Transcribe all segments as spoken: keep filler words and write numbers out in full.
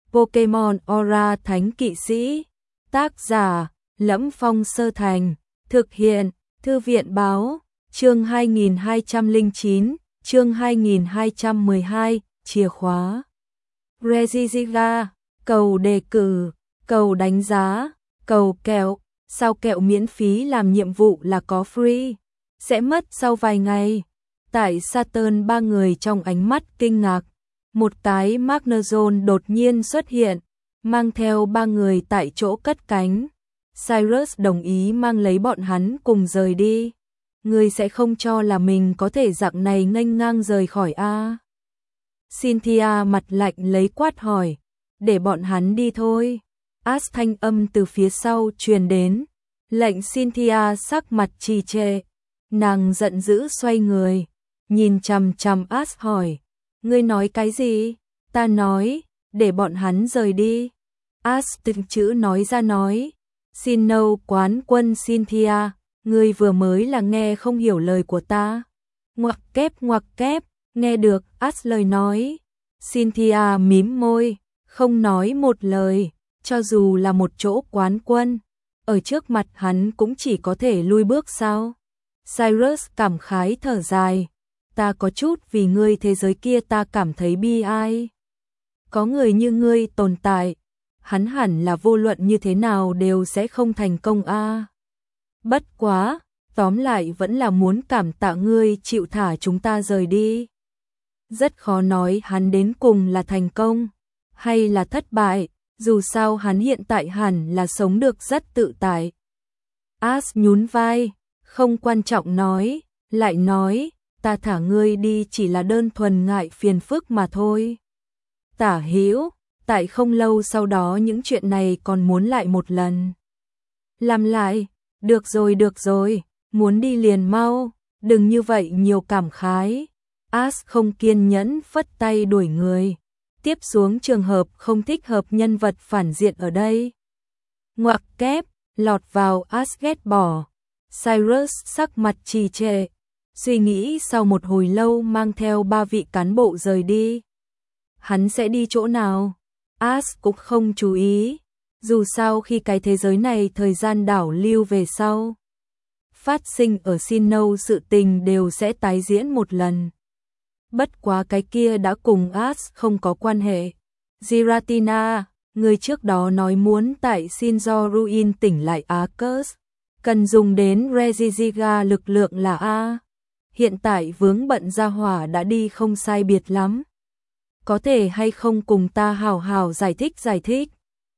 Pokemon Aura Thánh Kỵ Sĩ. Tác giả: Lẫm Phong Sơ Thành. Thực hiện: Thư viện báo. Chương hai nghìn hai trăm lẻ chín, chương hai nghìn hai trăm mười hai, chìa khóa. Regigiga, cầu đề cử, cầu đánh giá, cầu kẹo. Sao kẹo miễn phí làm nhiệm vụ là có free? Sẽ mất sau vài ngày. Tại Saturn, ba người trong ánh mắt kinh ngạc. Một cái Magnezone đột nhiên xuất hiện, mang theo ba người tại chỗ cất cánh. Cyrus đồng ý mang lấy bọn hắn cùng rời đi. Ngươi sẽ không cho là mình có thể dạng này nghênh ngang rời khỏi a? Cynthia mặt lạnh lấy quát hỏi. Để bọn hắn đi thôi. Ash thanh âm từ phía sau truyền đến. Lệnh Cynthia sắc mặt trì trệ. Nàng giận dữ xoay người, nhìn chằm chằm Ash hỏi. Ngươi nói cái gì? Ta nói, để bọn hắn rời đi. Ash từng chữ nói ra nói. Xin nâu quán quân Cynthia, ngươi vừa mới là nghe không hiểu lời của ta. Ngoặc kép ngoặc kép, nghe được Ash lời nói. Cynthia mím môi, không nói một lời, cho dù là một chỗ quán quân. Ở trước mặt hắn cũng chỉ có thể lui bước sao? Cyrus cảm khái thở dài. Ta có chút vì ngươi thế giới kia ta cảm thấy bi ai. Có người như ngươi tồn tại, hắn hẳn là vô luận như thế nào đều sẽ không thành công a. À. Bất quá, tóm lại vẫn là muốn cảm tạ ngươi chịu thả chúng ta rời đi. Rất khó nói hắn đến cùng là thành công hay là thất bại, dù sao hắn hiện tại hẳn là sống được rất tự tại. Ash nhún vai, không quan trọng nói, lại nói, ta thả ngươi đi chỉ là đơn thuần ngại phiền phức mà thôi. Tả hữu, tại không lâu sau đó những chuyện này còn muốn lại một lần. Làm lại, được rồi được rồi, muốn đi liền mau, đừng như vậy nhiều cảm khái. Ash không kiên nhẫn phất tay đuổi người. Tiếp xuống trường hợp không thích hợp nhân vật phản diện ở đây. Ngoặc kép, lọt vào Ash ghét bỏ. Cyrus sắc mặt trì trệ, suy nghĩ sau một hồi lâu mang theo ba vị cán bộ rời đi. Hắn sẽ đi chỗ nào? Ash cũng không chú ý, dù sao khi cái thế giới này thời gian đảo lưu về sau. Phát sinh ở Sinnoh sự tình đều sẽ tái diễn một lần. Bất quá cái kia đã cùng Ash không có quan hệ. Giratina, người trước đó nói muốn tại Sinnoh Ruin tỉnh lại Arcus, cần dùng đến Regigiga lực lượng là A. Hiện tại vướng bận gia hỏa đã đi không sai biệt lắm. Có thể hay không cùng ta hào hào giải thích giải thích?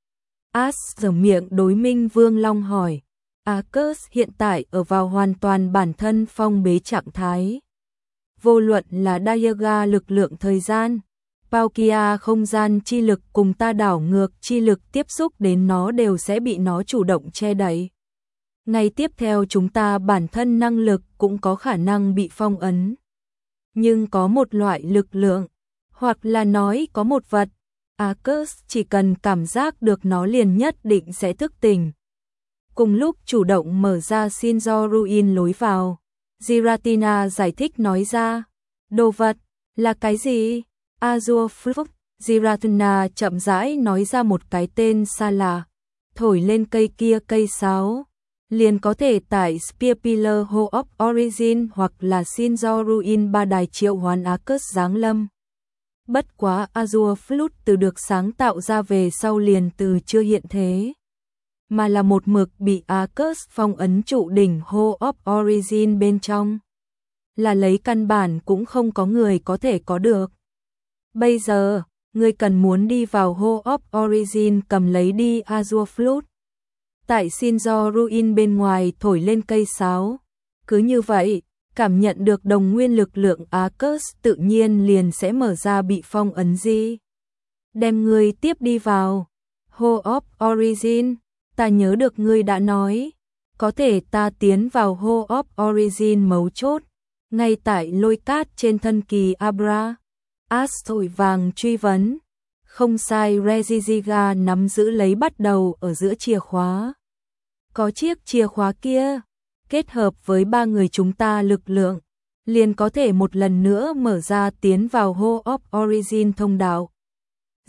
Ash giở miệng đối Minh Vương Long hỏi. Arcus hiện tại ở vào hoàn toàn bản thân phong bế trạng thái. Vô luận là Diaga lực lượng thời gian, Palkia không gian chi lực cùng ta đảo ngược chi lực tiếp xúc đến nó đều sẽ bị nó chủ động che đậy. Ngày tiếp theo chúng ta bản thân năng lực cũng có khả năng bị phong ấn. Nhưng có một loại lực lượng, hoặc là nói có một vật, Arcus chỉ cần cảm giác được nó liền nhất định sẽ thức tỉnh. Cùng lúc chủ động mở ra Sinnoh Ruin lối vào, Giratina giải thích nói ra. Đồ vật, là cái gì? Azure Fruit, Giratina chậm rãi nói ra một cái tên xa lạ. Thổi lên cây kia cây sáo, liền có thể tại Spear Pillar Hall of Origin hoặc là Sinnoh Ruin ba đài triệu hoán Arcus giáng lâm. Bất quá Azure Fruit từ được sáng tạo ra về sau liền từ chưa hiện thế, mà là một mực bị Arcus phong ấn trụ đỉnh Hall of Origin bên trong. Là lấy căn bản cũng không có người có thể có được. Bây giờ, ngươi cần muốn đi vào Hall of Origin cầm lấy đi Azure Fruit. Tại Sinnoh Ruin bên ngoài thổi lên cây sáo. Cứ như vậy, cảm nhận được đồng nguyên lực lượng Arcus tự nhiên liền sẽ mở ra bị phong ấn gì. Đem ngươi tiếp đi vào Hall of Origin. Ta nhớ được ngươi đã nói, có thể ta tiến vào Hall of Origin mấu chốt, ngay tại lôi cát trên thân kỳ Abra. Ash thổi vàng truy vấn. Không sai, Regigiga nắm giữ lấy bắt đầu ở giữa chìa khóa. Có chiếc chìa khóa kia, kết hợp với ba người chúng ta lực lượng, liền có thể một lần nữa mở ra tiến vào Hall of Origin thông đạo.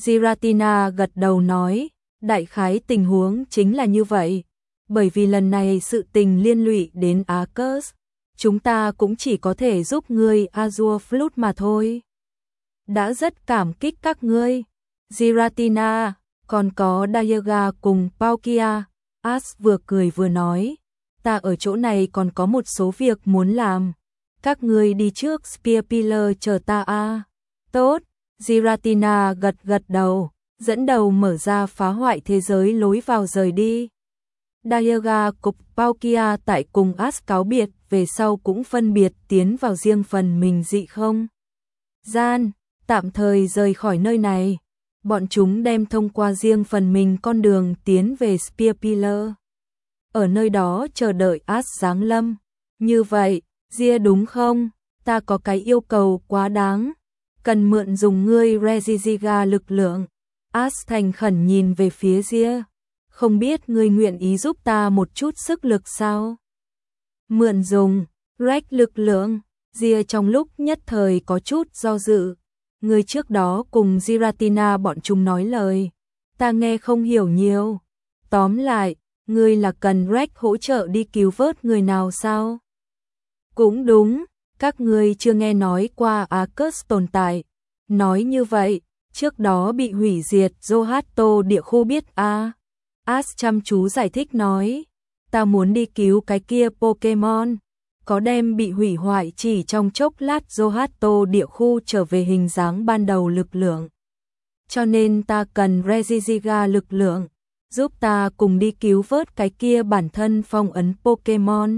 Giratina gật đầu nói, đại khái tình huống chính là như vậy. Bởi vì lần này sự tình liên lụy đến Arcus, chúng ta cũng chỉ có thể giúp ngươi Azure Flute mà thôi. Đã rất cảm kích các ngươi, Giratina, còn có Diaga cùng Paukia. As vừa cười vừa nói, ta ở chỗ này còn có một số việc muốn làm. Các ngươi đi trước Spear Pillar chờ ta a. Tốt, Giratina gật gật đầu, dẫn đầu mở ra phá hoại thế giới lối vào rời đi. Diaga cùng Paukia tại cùng As cáo biệt về sau cũng phân biệt tiến vào riêng phần mình dị không gian, tạm thời rời khỏi nơi này. Bọn chúng đem thông qua riêng phần mình con đường tiến về Spear Pillar. Ở nơi đó chờ đợi As giáng lâm. Như vậy, Ria đúng không? Ta có cái yêu cầu quá đáng. Cần mượn dùng ngươi Regigiga lực lượng. As thành khẩn nhìn về phía Ria. Không biết ngươi nguyện ý giúp ta một chút sức lực sao? Mượn dùng, Reg lực lượng. Ria trong lúc nhất thời có chút do dự. Ngươi trước đó cùng Giratina bọn chúng nói lời. Ta nghe không hiểu nhiều. Tóm lại, ngươi là cần Reg hỗ trợ đi cứu vớt người nào sao? Cũng đúng, các ngươi chưa nghe nói qua Arcus tồn tại. Nói như vậy, trước đó bị hủy diệt Zohato địa khu biết a. À? As chăm chú giải thích nói, ta muốn đi cứu cái kia Pokemon, có đem bị hủy hoại chỉ trong chốc lát Zohato địa khu trở về hình dáng ban đầu lực lượng. Cho nên ta cần Regigiga lực lượng, giúp ta cùng đi cứu vớt cái kia bản thân phong ấn Pokemon.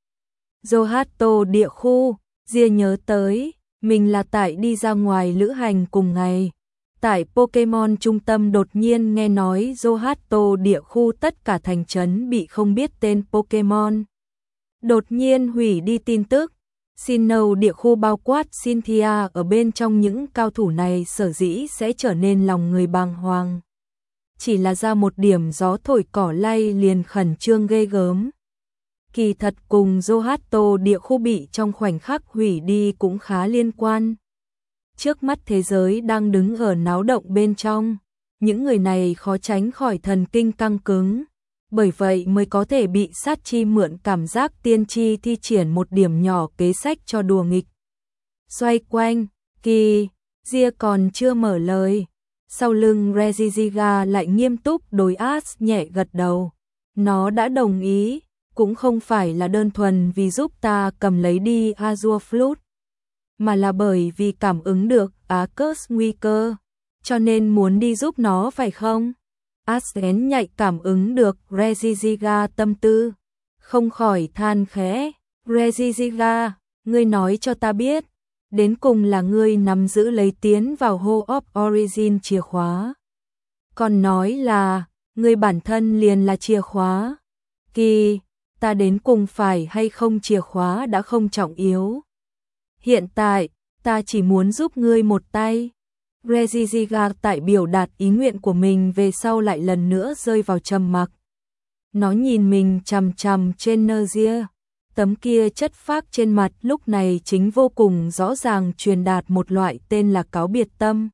Zohato địa khu, Ria nhớ tới, mình là tại đi ra ngoài lữ hành cùng ngày. Tại Pokemon trung tâm đột nhiên nghe nói Zohato địa khu tất cả thành trấn bị không biết tên Pokemon. Đột nhiên hủy đi tin tức. Sinnoh địa khu bao quát Cynthia ở bên trong những cao thủ này sở dĩ sẽ trở nên lòng người bàng hoàng. Chỉ là ra một điểm gió thổi cỏ lay liền khẩn trương ghê gớm. Kỳ thật cùng Zohato địa khu bị trong khoảnh khắc hủy đi cũng khá liên quan. Trước mắt thế giới đang đứng ở náo động bên trong, những người này khó tránh khỏi thần kinh căng cứng, bởi vậy mới có thể bị sát chi mượn cảm giác tiên tri thi triển một điểm nhỏ kế sách cho đùa nghịch. Xoay quanh, kỳ, Ria còn chưa mở lời, sau lưng Regigiga lại nghiêm túc đối As nhẹ gật đầu. Nó đã đồng ý, cũng không phải là đơn thuần vì giúp ta cầm lấy đi Azure Flute, mà là bởi vì cảm ứng được Arcus nguy cơ, cho nên muốn đi giúp nó phải không? Asgen nhạy cảm ứng được Regigiga tâm tư, không khỏi than khẽ, Regigiga, ngươi nói cho ta biết, đến cùng là ngươi nắm giữ lấy tiến vào Hall of Origin chìa khóa. Còn nói là, ngươi bản thân liền là chìa khóa. Kỳ, ta đến cùng phải hay không chìa khóa đã không trọng yếu. Hiện tại, ta chỉ muốn giúp ngươi một tay. Regigiga tại biểu đạt ý nguyện của mình về sau lại lần nữa rơi vào trầm mặc. Nó nhìn mình chằm chằm trên Ria, tấm kia chất phác trên mặt lúc này chính vô cùng rõ ràng truyền đạt một loại tên là cáo biệt tâm.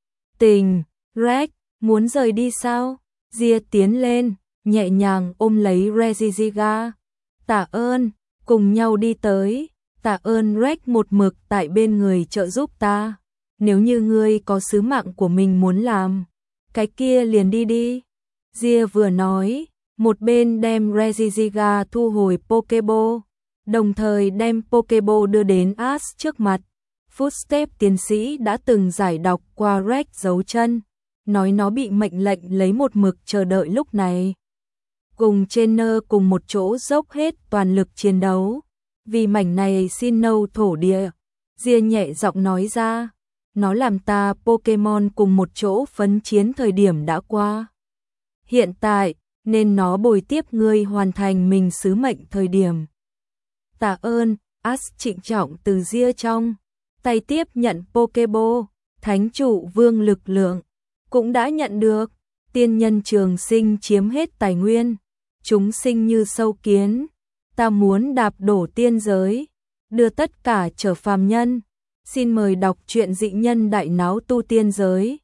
Tình, Reg, muốn rời đi sao? Ria tiến lên, nhẹ nhàng ôm lấy Regigiga. Tạ ơn, cùng nhau đi tới. Tạ ơn Reg một mực tại bên người trợ giúp ta. Nếu như ngươi có sứ mạng của mình muốn làm, cái kia liền đi đi. Ria vừa nói, một bên đem Regigiga thu hồi Pokeball, đồng thời đem Pokeball đưa đến As trước mặt. Footstep tiến sĩ đã từng giải đọc qua Reg dấu chân, nói nó bị mệnh lệnh lấy một mực chờ đợi lúc này. Cùng Trainer cùng một chỗ dốc hết toàn lực chiến đấu, vì mảnh này Sinnoh thổ địa. Ria nhẹ giọng nói ra, nó làm ta Pokemon cùng một chỗ phấn chiến thời điểm đã qua. Hiện tại, nên nó bồi tiếp ngươi hoàn thành mình sứ mệnh thời điểm. Tạ ơn, As trịnh trọng từ Ria trong tay tiếp nhận Pokeball, thánh trụ vương lực lượng, cũng đã nhận được. Tiên nhân trường sinh chiếm hết tài nguyên, chúng sinh như sâu kiến, ta muốn đạp đổ tiên giới, đưa tất cả trở phàm nhân. Xin mời đọc truyện dị nhân đại náo tu tiên giới.